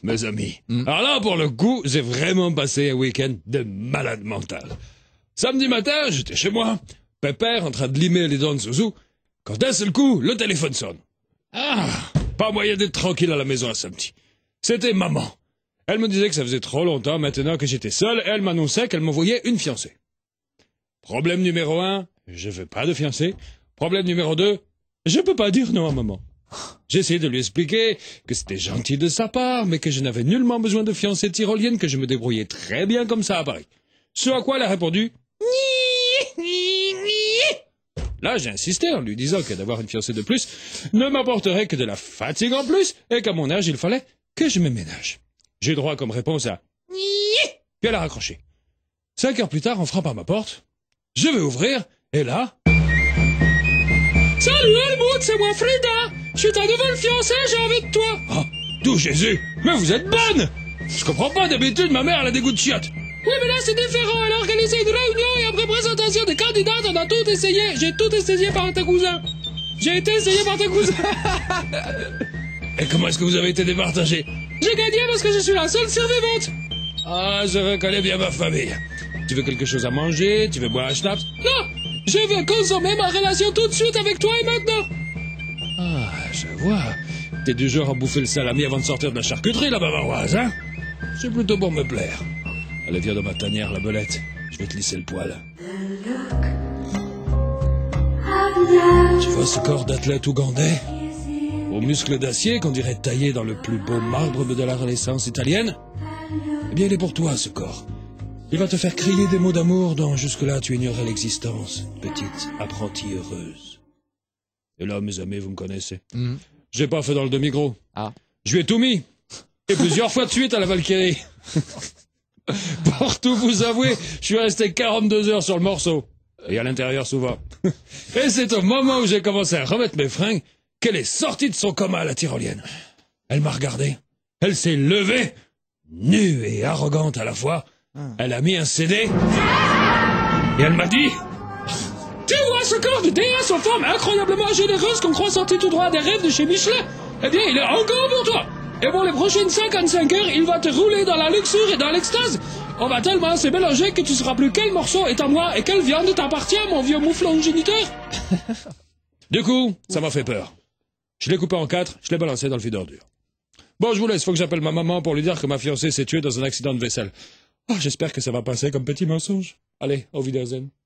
mes amis. Alors là, pour le coup, j'ai vraiment passé un week-end de malade mental. Samedi matin, j'étais chez moi, pépère en train de limer les dents de Zouzou, quand d'un seul coup, le téléphone sonne. Ah, pas moyen d'être tranquille à la maison un samedi. C'était maman. Elle me disait que ça faisait trop longtemps maintenant que j'étais seul et elle m'annonçait qu'elle m'envoyait une fiancée. Problème numéro 1, je veux pas de fiancée. Problème numéro 2, je peux pas dire non à maman. J'ai essayé de lui expliquer que c'était gentil de sa part, mais que je n'avais nullement besoin de fiancée tyrolienne, que je me débrouillais très bien comme ça à Paris. Ce à quoi elle a répondu « Là, j'ai insisté en lui disant que d'avoir une fiancée de plus ne m'apporterait que de la fatigue en plus et qu'à mon âge, il fallait que je me ménage. J'ai droit comme réponse à « Puis elle a raccroché. 5 heures plus tard, on frappe à ma porte. Je vais ouvrir, et là... Salut Helmut, c'est moi Frida. Je suis ta nouvelle fiancée, j'ai envie de toi. Oh, d'où Jésus? Mais vous êtes bonne. Je comprends pas, d'habitude, ma mère, elle a des goûts de chiottes. Oui, mais là, c'est différent. Elle a organisé une réunion et après présentation des candidates, on a tout essayé. J'ai tout essayé par tes cousins. J'ai été essayé par tes cousins. Et comment est-ce que vous avez été départagé? J'ai gagné parce que je suis la seule survivante. Ah, je reconnais bien ma famille. Tu veux quelque chose à manger? Tu veux boire un schnapps? Non, je veux consommer ma relation tout de suite avec toi et maintenant. Ah, je vois. T'es du genre à bouffer le salami avant de sortir de la charcuterie, la bavaroise, hein? C'est plutôt pour me plaire. Allez, viens dans ma tanière, la belette. Je vais te lisser le poil. Tu vois ce corps d'athlète ougandais? Aux muscles d'acier qu'on dirait taillés dans le plus beau marbre de la Renaissance italienne? Eh bien, il est pour toi, ce corps. Il va te faire crier des mots d'amour dont jusque-là tu ignorais l'existence, petite apprentie heureuse. Et là, mes amis, vous me connaissez. J'ai pas fait dans le demi-gros. Ah. Je lui ai tout mis. Et plusieurs fois de suite à la Valkyrie. Pour tout vous avouer, je suis resté 42 heures sur le morceau. Et à l'intérieur souvent. Et c'est au moment où j'ai commencé à remettre mes fringues qu'elle est sortie de son coma, la tyrolienne. Elle m'a regardé. Elle s'est levée, nue et arrogante à la fois. Elle a mis un CD. Et elle m'a dit... Tu vois ce corps de déesse aux formes incroyablement généreuses qu'on croit sorti tout droit des rêves de chez Michelin? Eh bien, il est encore pour toi. Et pour les prochaines 55 heures, il va te rouler dans la luxure et dans l'extase. On va tellement se mélanger que tu sauras plus quel morceau est à moi et quelle viande t'appartient, mon vieux mouflon géniteur. Du coup, ça m'a fait peur. Je l'ai coupé en 4, je l'ai balancé dans le vide d'ordures. Bon, je vous laisse, faut que j'appelle ma maman pour lui dire que ma fiancée s'est tuée dans un accident de vaisselle. Oh, j'espère que ça va passer comme petit mensonge. Allez, au Wiedersehen.